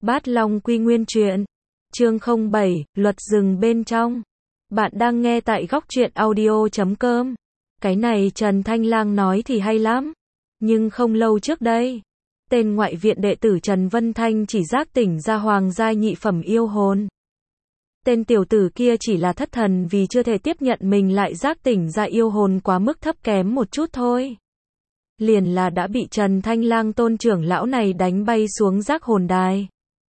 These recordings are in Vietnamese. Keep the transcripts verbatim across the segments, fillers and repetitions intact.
Bát Long Quy Nguyên Truyện, chương không bảy, Luật rừng bên trong. Bạn đang nghe tại góc truyện audio chấm com. Cái này Trần Thanh Lang nói thì hay lắm. Nhưng không lâu trước đây, tên ngoại viện đệ tử Trần Vân Thanh chỉ giác tỉnh ra hoàng giai nhị phẩm yêu hồn. Tên tiểu tử kia chỉ là thất thần vì chưa thể tiếp nhận mình lại giác tỉnh ra yêu hồn quá mức thấp kém một chút thôi. Liền là đã bị Trần Thanh Lang tôn trưởng lão này đánh bay xuống giác hồn đài.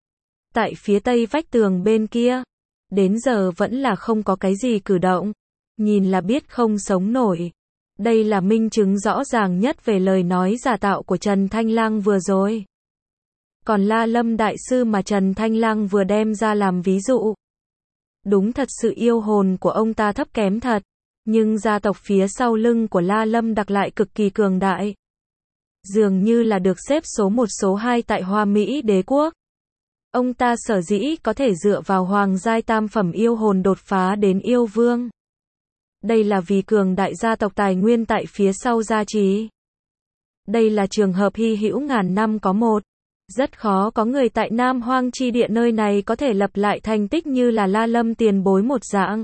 Tại phía tây vách tường bên kia, đến giờ vẫn là không có cái gì cử động, nhìn là biết không sống nổi. Đây là minh chứng rõ ràng nhất về lời nói giả tạo của Trần Thanh Lang vừa rồi. Còn La Lâm đại sư mà Trần Thanh Lang vừa đem ra làm ví dụ, đúng thật sự yêu hồn của ông ta thấp kém thật, nhưng gia tộc phía sau lưng của La Lâm đặc lại cực kỳ cường đại. Dường như là được xếp số một số hai tại Hoa Mỹ đế quốc. Ông ta sở dĩ có thể dựa vào hoàng giai tam phẩm yêu hồn đột phá đến yêu vương. Đây là vì cường đại gia tộc tài nguyên tại phía sau gia trì. Đây là trường hợp hy hữu ngàn năm có một. Rất khó có người tại Nam Hoang chi địa nơi này có thể lập lại thành tích như là La Lâm tiền bối một dạng.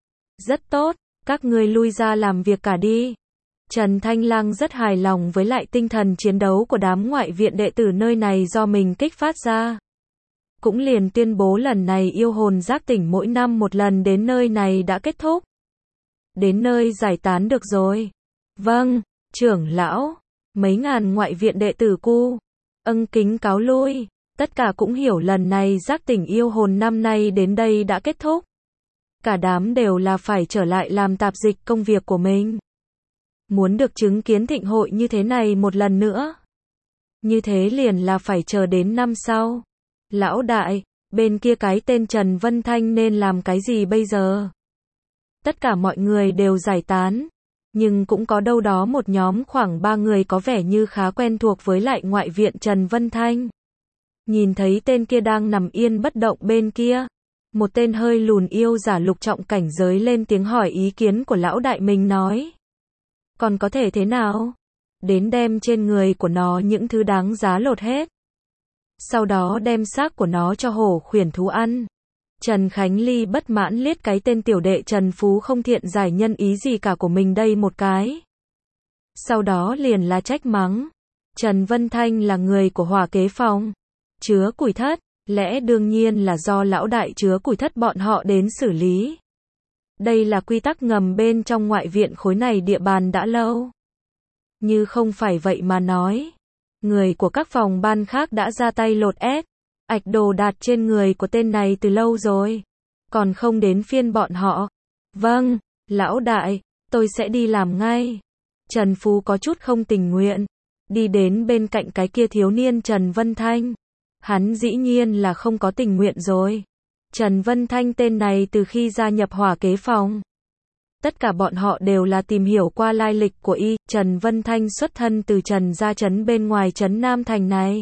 Rất tốt, các ngươi lui ra làm việc cả đi. Trần Thanh Lang rất hài lòng với lại tinh thần chiến đấu của đám ngoại viện đệ tử nơi này do mình kích phát ra. Cũng liền tuyên bố lần này yêu hồn giác tỉnh mỗi năm một lần đến nơi này đã kết thúc. Đến nơi giải tán được rồi. Vâng, trưởng lão. Mấy ngàn ngoại viện đệ tử cu ân kính cáo lui. Tất cả cũng hiểu lần này giác tỉnh yêu hồn năm nay đến đây đã kết thúc. Cả đám đều là phải trở lại làm tạp dịch công việc của mình. Muốn được chứng kiến thịnh hội như thế này một lần nữa. Như thế liền là phải chờ đến năm sau. Lão đại, bên kia cái tên Trần Vân Thanh nên làm cái gì bây giờ? Tất cả mọi người đều giải tán, nhưng cũng có đâu đó một nhóm khoảng ba người có vẻ như khá quen thuộc với lại ngoại viện Trần Vân Thanh. Nhìn thấy tên kia đang nằm yên bất động bên kia, một tên hơi lùn yêu giả lục trọng cảnh giới lên tiếng hỏi ý kiến của lão đại mình nói. Còn có thể thế nào? Đến đem trên người của nó những thứ đáng giá lột hết. Sau đó đem xác của nó cho hổ khuyển thú ăn. Trần Khánh Ly bất mãn liếc cái tên tiểu đệ Trần Phú không thiện giải nhân ý gì cả của mình đây một cái. Sau đó liền là trách mắng. Trần Vân Thanh là người của Hỏa Kế Phòng. Chứa củi thất, lẽ đương nhiên là do lão đại chứa củi thất bọn họ đến xử lý. Đây là quy tắc ngầm bên trong ngoại viện khối này địa bàn đã lâu. Như không phải vậy mà nói. Người của các phòng ban khác đã ra tay lột ép, ạch đồ đạc trên người của tên này từ lâu rồi. Còn không đến phiên bọn họ. Vâng, lão đại, tôi sẽ đi làm ngay. Trần Phú có chút không tình nguyện. Đi đến bên cạnh cái kia thiếu niên Trần Vân Thanh. Hắn dĩ nhiên là không có tình nguyện rồi. Trần Vân Thanh tên này từ khi gia nhập Hỏa Kế Phòng. Tất cả bọn họ đều là tìm hiểu qua lai lịch của y. Trần Vân Thanh xuất thân từ Trần gia trấn bên ngoài trấn Nam Thành này.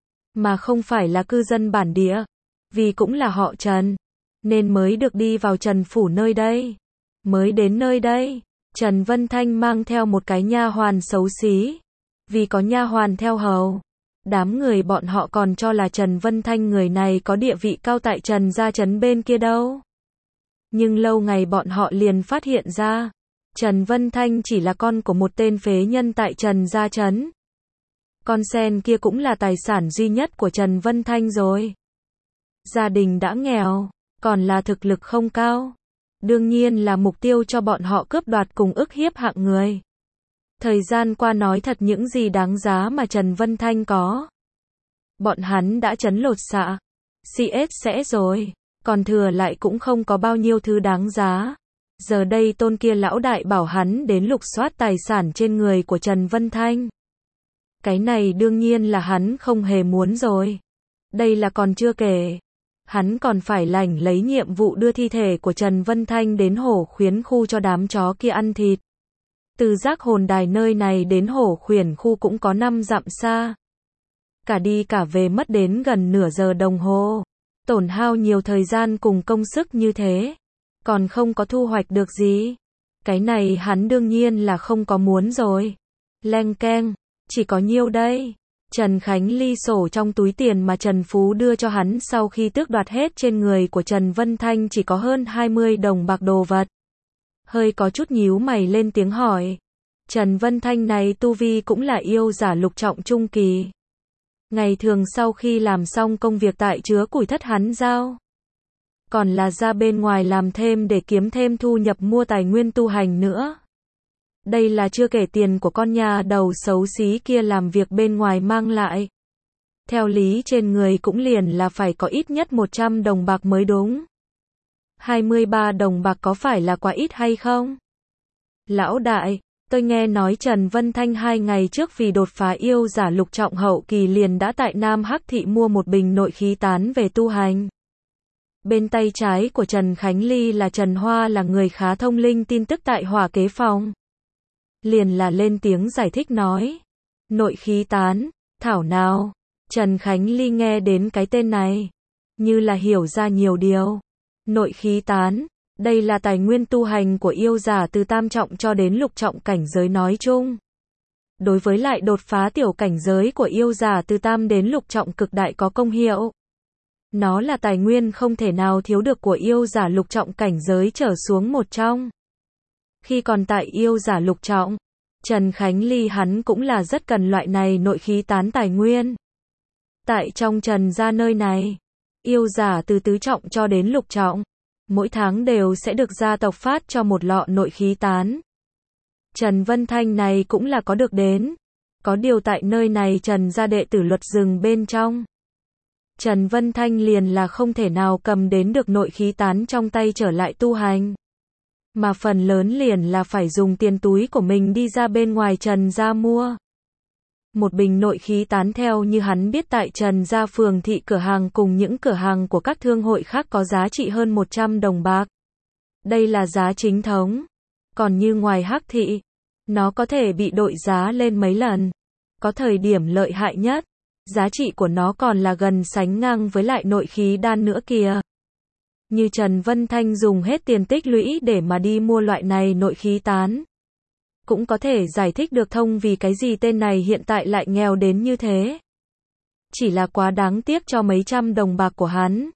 Mà không phải là cư dân bản địa. Vì cũng là họ Trần. Nên mới được đi vào Trần Phủ nơi đây. Mới đến nơi đây. Trần Vân Thanh mang theo một cái nha hoàn xấu xí. Vì có nha hoàn theo hầu. Đám người bọn họ còn cho là Trần Vân Thanh người này có địa vị cao tại Trần gia trấn bên kia đâu. Nhưng lâu ngày bọn họ liền phát hiện ra, Trần Vân Thanh chỉ là con của một tên phế nhân tại Trần gia trấn. Con sen kia cũng là tài sản duy nhất của Trần Vân Thanh rồi. Gia đình đã nghèo, còn là thực lực không cao. Đương nhiên là mục tiêu cho bọn họ cướp đoạt cùng ức hiếp hạng người. Thời gian qua nói thật những gì đáng giá mà Trần Vân Thanh có. Bọn hắn đã trấn lột xạ, xê ét sẽ rồi. Còn thừa lại cũng không có bao nhiêu thứ đáng giá. Giờ đây tôn kia lão đại bảo hắn đến lục soát tài sản trên người của Trần Vân Thanh. Cái này đương nhiên là hắn không hề muốn rồi. Đây là còn chưa kể. Hắn còn phải lãnh lấy nhiệm vụ đưa thi thể của Trần Vân Thanh đến hổ khuyến khu cho đám chó kia ăn thịt. Từ giác hồn đài nơi này đến hổ khuyển khu cũng có năm dặm xa. Cả đi cả về mất đến gần nửa giờ đồng hồ. Tổn hao nhiều thời gian cùng công sức như thế. Còn không có thu hoạch được gì. Cái này hắn đương nhiên là không có muốn rồi. Leng keng, chỉ có nhiêu đây. Trần Khánh Ly sổ trong túi tiền mà Trần Phú đưa cho hắn sau khi tước đoạt hết trên người của Trần Vân Thanh chỉ có hơn hai mươi đồng bạc đồ vật. Hơi có chút nhíu mày lên tiếng hỏi. Trần Vân Thanh này tu vi cũng là yêu giả lục trọng trung kỳ. Ngày thường sau khi làm xong công việc tại chứa củi thất hắn giao. Còn là ra bên ngoài làm thêm để kiếm thêm thu nhập mua tài nguyên tu hành nữa. Đây là chưa kể tiền của con nhà đầu xấu xí kia làm việc bên ngoài mang lại. Theo lý trên người cũng liền là phải có ít nhất một trăm đồng bạc mới đúng. hai mươi ba đồng bạc có phải là quá ít hay không? Lão đại, tôi nghe nói Trần Vân Thanh hai ngày trước vì đột phá yêu giả lục trọng hậu kỳ liền đã tại Nam Hắc Thị mua một bình nội khí tán về tu hành. Bên tay trái của Trần Khánh Ly là Trần Hoa là người khá thông linh tin tức tại hỏa kế phòng. Liền là lên tiếng giải thích nói. Nội khí tán, thảo nào. Trần Khánh Ly nghe đến cái tên này. Như là hiểu ra nhiều điều. Nội khí tán, đây là tài nguyên tu hành của yêu giả từ tam trọng cho đến lục trọng cảnh giới nói chung. Đối với lại đột phá tiểu cảnh giới của yêu giả từ tam đến lục trọng cực đại có công hiệu. Nó là tài nguyên không thể nào thiếu được của yêu giả lục trọng cảnh giới trở xuống một trong. Khi còn tại yêu giả lục trọng, Trần Khánh Ly hắn cũng là rất cần loại này nội khí tán tài nguyên. Tại trong Trần gia nơi này, yêu giả từ tứ trọng cho đến lục trọng, mỗi tháng đều sẽ được gia tộc phát cho một lọ nội khí tán. Trần Vân Thanh này cũng là có được đến. Có điều tại nơi này Trần gia đệ tử luật rừng bên trong. Trần Vân Thanh liền là không thể nào cầm đến được nội khí tán trong tay trở lại tu hành. Mà phần lớn liền là phải dùng tiền túi của mình đi ra bên ngoài Trần gia mua. Một bình nội khí tán theo như hắn biết tại Trần gia phường thị cửa hàng cùng những cửa hàng của các thương hội khác có giá trị hơn một trăm đồng bạc. Đây là giá chính thống. Còn như ngoài Hắc thị, nó có thể bị đội giá lên mấy lần. Có thời điểm lợi hại nhất, giá trị của nó còn là gần sánh ngang với lại nội khí đan nữa kìa. Như Trần Vân Thanh dùng hết tiền tích lũy để mà đi mua loại này nội khí tán. Cũng có thể giải thích được thông vì cái gì tên này hiện tại lại nghèo đến như thế. Chỉ là quá đáng tiếc cho mấy trăm đồng bạc của hắn.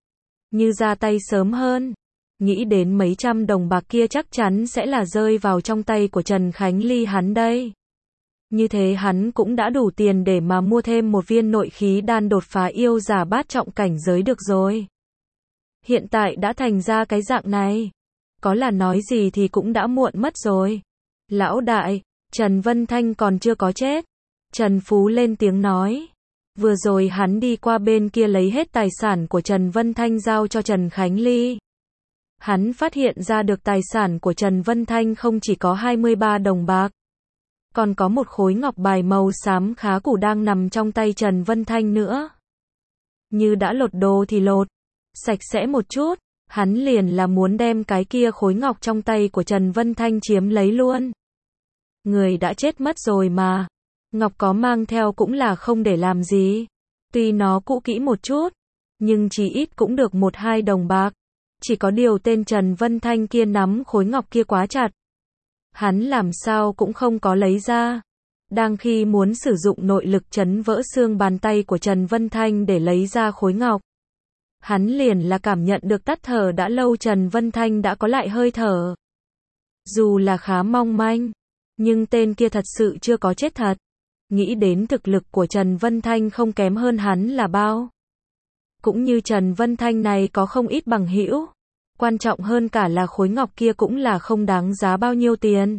Như ra tay sớm hơn. Nghĩ đến mấy trăm đồng bạc kia chắc chắn sẽ là rơi vào trong tay của Trần Khánh Ly hắn đây. Như thế hắn cũng đã đủ tiền để mà mua thêm một viên nội khí đan đột phá yêu giả bát trọng cảnh giới được rồi. Hiện tại đã thành ra cái dạng này. Có là nói gì thì cũng đã muộn mất rồi. Lão đại, Trần Vân Thanh còn chưa có chết. Trần Phú lên tiếng nói. Vừa rồi hắn đi qua bên kia lấy hết tài sản của Trần Vân Thanh giao cho Trần Khánh Ly. Hắn phát hiện ra được tài sản của Trần Vân Thanh không chỉ có hai mươi ba đồng bạc. Còn có một khối ngọc bài màu xám khá cũ đang nằm trong tay Trần Vân Thanh nữa. Như đã lột đồ thì lột. Sạch sẽ một chút. Hắn liền là muốn đem cái kia khối ngọc trong tay của Trần Vân Thanh chiếm lấy luôn. Người đã chết mất rồi mà. Ngọc có mang theo cũng là không để làm gì. Tuy nó cũ kỹ một chút. Nhưng chỉ ít cũng được một hai đồng bạc. Chỉ có điều tên Trần Vân Thanh kia nắm khối ngọc kia quá chặt. Hắn làm sao cũng không có lấy ra. Đang khi muốn sử dụng nội lực chấn vỡ xương bàn tay của Trần Vân Thanh để lấy ra khối ngọc. Hắn liền là cảm nhận được tắt thở đã lâu Trần Vân Thanh đã có lại hơi thở. Dù là khá mong manh, nhưng tên kia thật sự chưa có chết thật. Nghĩ đến thực lực của Trần Vân Thanh không kém hơn hắn là bao. Cũng như Trần Vân Thanh này có không ít bằng hữu. Quan trọng hơn cả là khối ngọc kia cũng là không đáng giá bao nhiêu tiền.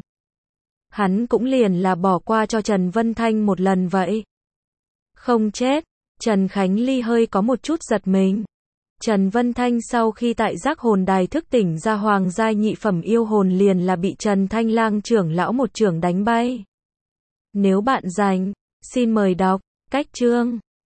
Hắn cũng liền là bỏ qua cho Trần Vân Thanh một lần vậy. Không chết, Trần Khánh Ly hơi có một chút giật mình. Trần Vân Thanh sau khi tại giác hồn đài thức tỉnh ra hoàng giai nhị phẩm yêu hồn liền là bị Trần Thanh Lang trưởng lão một trưởng đánh bay. Nếu bạn rành, xin mời đọc, cách chương.